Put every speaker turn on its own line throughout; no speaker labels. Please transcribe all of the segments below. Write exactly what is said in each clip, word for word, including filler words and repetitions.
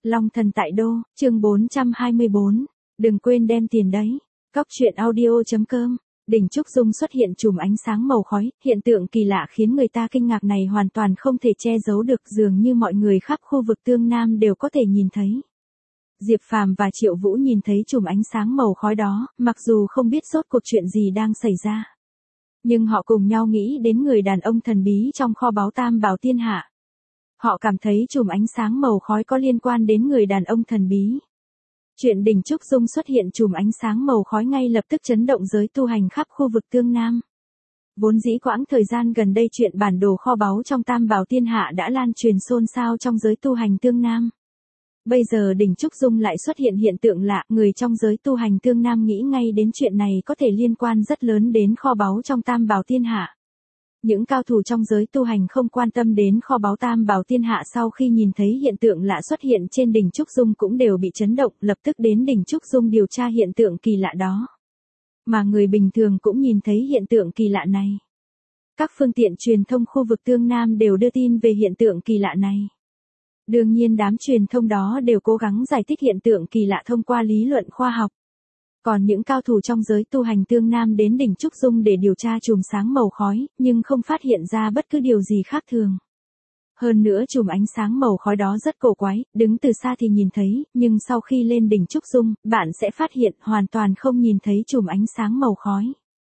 Long thần tại đô, chương bốn trăm hai mươi bốn. Đừng quên đem tiền đấy. Cóc truyện audio chấm com. Đỉnh Trúc Dung xuất hiện chùm ánh sáng màu khói, hiện tượng kỳ lạ khiến người ta kinh ngạc này hoàn toàn không thể che giấu được, dường như mọi người khắp khu vực Tương Nam đều có thể nhìn thấy. Diệp Phàm và Triệu Vũ nhìn thấy chùm ánh sáng màu khói đó, mặc dù không biết rốt cuộc chuyện gì đang xảy ra. Nhưng họ cùng nhau nghĩ đến người đàn ông thần bí trong kho báu Tam Bảo Thiên Hạ. Họ cảm thấy chùm ánh sáng màu khói có liên quan đến người đàn ông thần bí. Chuyện Đỉnh Trúc Dung xuất hiện chùm ánh sáng màu khói ngay lập tức chấn động giới tu hành khắp khu vực Tương Nam. Vốn dĩ quãng thời gian gần đây chuyện bản đồ kho báu trong Tam Bảo Thiên Hạ đã lan truyền xôn xao trong giới tu hành Tương Nam. Bây giờ Đỉnh Trúc Dung lại xuất hiện hiện tượng lạ, người trong giới tu hành Tương Nam nghĩ ngay đến chuyện này có thể liên quan rất lớn đến kho báu trong Tam Bảo Thiên Hạ. Những cao thủ trong giới tu hành không quan tâm đến kho báu Tam Bảo Thiên Hạ sau khi nhìn thấy hiện tượng lạ xuất hiện trên Đỉnh Trúc Dung cũng đều bị chấn động, lập tức đến Đỉnh Trúc Dung điều tra hiện tượng kỳ lạ đó. Mà người bình thường cũng nhìn thấy hiện tượng kỳ lạ này. Các phương tiện truyền thông khu vực Tương Nam đều đưa tin về hiện tượng kỳ lạ này. Đương nhiên đám truyền thông đó đều cố gắng giải thích hiện tượng kỳ lạ thông qua lý luận khoa học. Còn những cao thủ trong giới tu hành Tương Nam đến Đỉnh Trúc Dung để điều tra chùm sáng màu khói, nhưng không phát hiện ra bất cứ điều gì khác thường. Hơn nữa chùm ánh sáng màu khói đó rất cổ quái, đứng từ xa thì nhìn thấy, nhưng sau khi lên Đỉnh Trúc Dung, bạn sẽ phát hiện hoàn toàn không nhìn thấy chùm ánh sáng màu khói.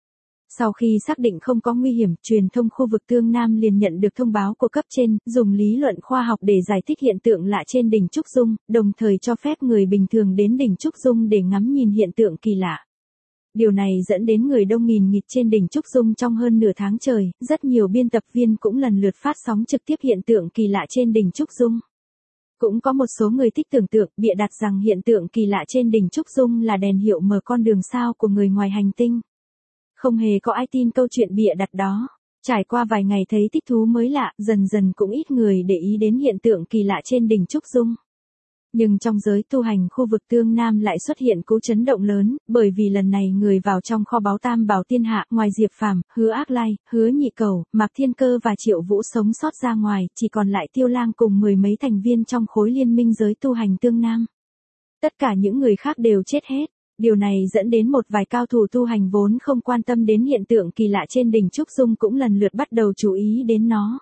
Sau khi xác định không có nguy hiểm, truyền thông khu vực Tương Nam liền nhận được thông báo của cấp trên, dùng lý luận khoa học để giải thích hiện tượng lạ trên Đỉnh Trúc Dung, đồng thời cho phép người bình thường đến Đỉnh Trúc Dung để ngắm nhìn hiện tượng kỳ lạ. Điều này dẫn đến người đông nghìn nghịt trên Đỉnh Trúc Dung trong hơn nửa tháng trời, rất nhiều biên tập viên cũng lần lượt phát sóng trực tiếp hiện tượng kỳ lạ trên Đỉnh Trúc Dung. Cũng có một số người thích tưởng tượng, bịa đặt rằng hiện tượng kỳ lạ trên Đỉnh Trúc Dung là đèn hiệu mở con đường sao của người ngoài hành tinh. Không hề có ai tin câu chuyện bịa đặt đó. Trải qua vài ngày thấy thích thú mới lạ, dần dần cũng ít người để ý đến hiện tượng kỳ lạ trên Đỉnh Trúc Dung. Nhưng trong giới tu hành khu vực Tương Nam lại xuất hiện cú chấn động lớn, bởi vì lần này người vào trong kho báu Tam Bảo Thiên Hạ, ngoài Diệp Phàm, Hứa Ác Lai, Hứa Nhị Cẩu, Mạc Thiên Cơ và Triệu Vũ sống sót ra ngoài, chỉ còn lại Tiêu Lang cùng mười mấy thành viên trong khối liên minh giới tu hành Tương Nam. Tất cả những người khác đều chết hết. Điều này dẫn đến một vài cao thủ tu hành vốn không quan tâm đến hiện tượng kỳ lạ trên Đỉnh Trúc Dung cũng lần lượt bắt đầu chú ý đến nó.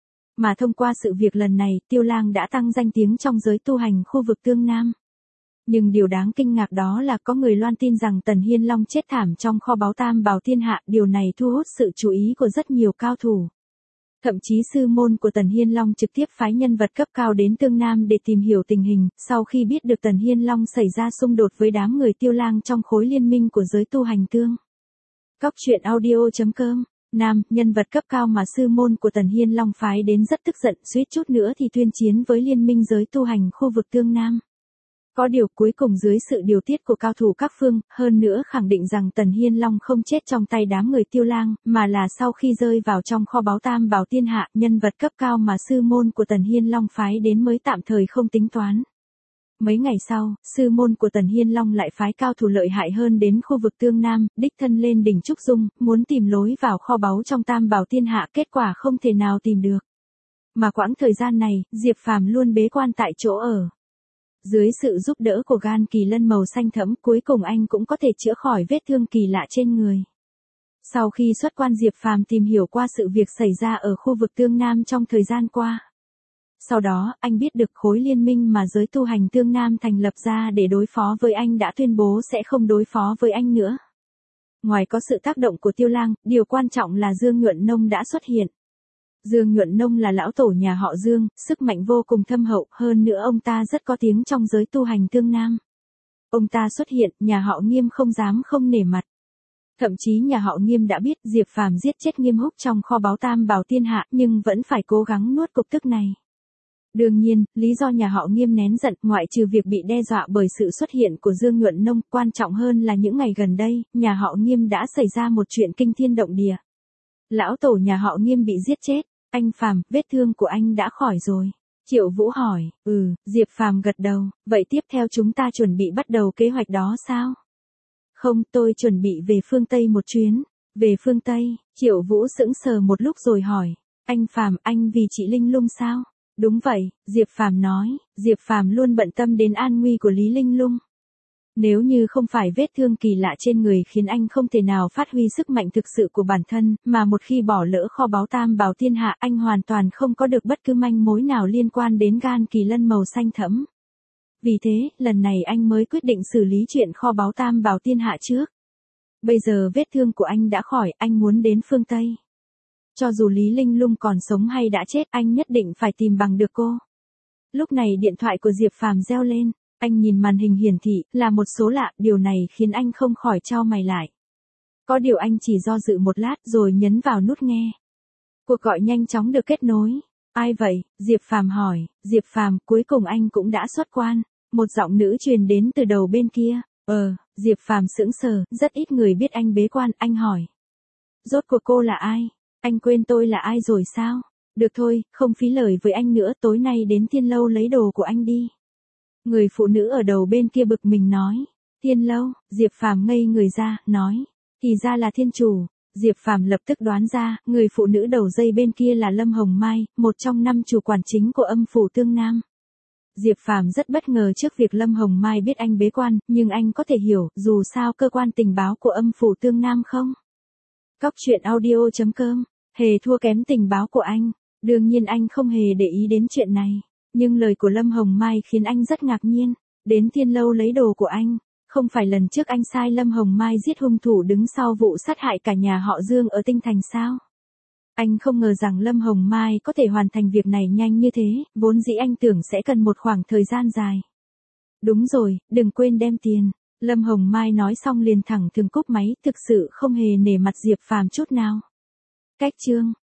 Mà thông qua sự việc lần này, Tiêu Lang đã tăng danh tiếng trong giới tu hành khu vực Tương Nam. Nhưng điều đáng kinh ngạc đó là có người loan tin rằng Tần Hiên Long chết thảm trong kho báu Tam Bảo Thiên Hạ, điều này thu hút sự chú ý của rất nhiều cao thủ. Thậm chí sư môn của Tần Hiên Long trực tiếp phái nhân vật cấp cao đến Tương Nam để tìm hiểu tình hình, sau khi biết được Tần Hiên Long xảy ra xung đột với đám người Tiêu Lang trong khối liên minh của giới tu hành Tương. Cóc truyện audio chấm com. Nam, nhân vật cấp cao mà sư môn của Tần Hiên Long phái đến rất tức giận, suýt chút nữa thì tuyên chiến với liên minh giới tu hành khu vực Tương Nam. Có điều cuối cùng dưới sự điều tiết của cao thủ các phương, hơn nữa khẳng định rằng Tần Hiên Long không chết trong tay đám người Tiêu Lang, mà là sau khi rơi vào trong kho báu Tam Bảo Thiên Hạ, nhân vật cấp cao mà sư môn của Tần Hiên Long phái đến mới tạm thời không tính toán. Mấy ngày sau, sư môn của Tần Hiên Long lại phái cao thủ lợi hại hơn đến khu vực Tương Nam, đích thân lên Đỉnh Trúc Dung, muốn tìm lối vào kho báu trong Tam Bảo Thiên Hạ, kết quả không thể nào tìm được. Mà quãng thời gian này, Diệp Phàm luôn bế quan tại chỗ ở. Dưới sự giúp đỡ của gan kỳ lân màu xanh thẫm, cuối cùng anh cũng có thể chữa khỏi vết thương kỳ lạ trên người. Sau khi xuất quan, Diệp Phàm tìm hiểu qua sự việc xảy ra ở khu vực Tương Nam trong thời gian qua. Sau đó, anh biết được khối liên minh mà giới tu hành Tương Nam thành lập ra để đối phó với anh đã tuyên bố sẽ không đối phó với anh nữa. Ngoài có sự tác động của Tiêu Lang, điều quan trọng là Dương Nhuận Nông đã xuất hiện. Dương Nhuận Nông là lão tổ nhà họ Dương, sức mạnh vô cùng thâm hậu, hơn nữa ông ta rất có tiếng trong giới tu hành Tương Nam. Ông ta xuất hiện, nhà họ Nghiêm không dám không nể mặt. Thậm chí nhà họ Nghiêm đã biết Diệp Phàm giết chết Nghiêm Húc trong kho báu Tam Bảo Thiên Hạ, nhưng vẫn phải cố gắng nuốt cục tức này. Đương nhiên, lý do nhà họ Nghiêm nén giận, ngoại trừ việc bị đe dọa bởi sự xuất hiện của Dương Nhuận Nông, quan trọng hơn là những ngày gần đây, nhà họ Nghiêm đã xảy ra một chuyện kinh thiên động địa. Lão tổ nhà họ Nghiêm bị giết chết. Anh Phàm, vết thương của anh đã khỏi rồi. Triệu Vũ hỏi. Ừ, Diệp Phàm gật đầu. Vậy tiếp theo chúng ta chuẩn bị bắt đầu kế hoạch đó sao? Không, tôi chuẩn bị về phương Tây một chuyến. Về phương Tây, Triệu Vũ sững sờ một lúc rồi hỏi. Anh Phàm, anh vì chị Linh Lung sao? Đúng vậy, Diệp Phàm nói, Diệp Phàm luôn bận tâm đến an nguy của Lý Linh Lung. Nếu như không phải vết thương kỳ lạ trên người khiến anh không thể nào phát huy sức mạnh thực sự của bản thân, mà một khi bỏ lỡ kho báu Tam Bảo Thiên Hạ, anh hoàn toàn không có được bất cứ manh mối nào liên quan đến gan kỳ lân màu xanh thẫm. Vì thế, lần này anh mới quyết định xử lý chuyện kho báu Tam Bảo Thiên Hạ trước. Bây giờ vết thương của anh đã khỏi, anh muốn đến phương Tây. Cho dù Lý Linh Lung còn sống hay đã chết, anh nhất định phải tìm bằng được cô. Lúc này điện thoại của Diệp Phàm reo lên. Anh nhìn màn hình hiển thị, là một số lạ, điều này khiến anh không khỏi chau mày lại. Có điều anh chỉ do dự một lát rồi nhấn vào nút nghe. Cuộc gọi nhanh chóng được kết nối. Ai vậy? Diệp Phàm hỏi. Diệp Phàm, cuối cùng anh cũng đã xuất quan. Một giọng nữ truyền đến từ đầu bên kia. Ờ, Diệp Phàm sững sờ, rất ít người biết anh bế quan, anh hỏi. Rốt cuộc cô là ai? Anh quên tôi là ai rồi sao? Được thôi, không phí lời với anh nữa, tối nay đến Thiên Lâu lấy đồ của anh đi. Người phụ nữ ở đầu bên kia bực mình nói. Thiên Lâu, Diệp Phàm ngây người ra, nói. Thì ra là thiên chủ. Diệp Phàm lập tức đoán ra, người phụ nữ đầu dây bên kia là Lâm Hồng Mai, một trong năm chủ quản chính của âm phủ Tương Nam. Diệp Phàm rất bất ngờ trước việc Lâm Hồng Mai biết anh bế quan, nhưng anh có thể hiểu, dù sao cơ quan tình báo của âm phủ Tương Nam không. Cóc truyện audio chấm com, hề thua kém tình báo của anh. Đương nhiên anh không hề để ý đến chuyện này. Nhưng lời của Lâm Hồng Mai khiến anh rất ngạc nhiên. Đến Thiên Lâu lấy đồ của anh. Không phải lần trước anh sai Lâm Hồng Mai giết hung thủ đứng sau vụ sát hại cả nhà họ Dương ở Tinh Thành sao? Anh không ngờ rằng Lâm Hồng Mai có thể hoàn thành việc này nhanh như thế, vốn dĩ anh tưởng sẽ cần một khoảng thời gian dài. Đúng rồi, đừng quên đem tiền. Lâm Hồng Mai nói xong liền thẳng thừng cúp máy, thực sự không hề nể mặt Diệp Phàm chút nào. Cách chương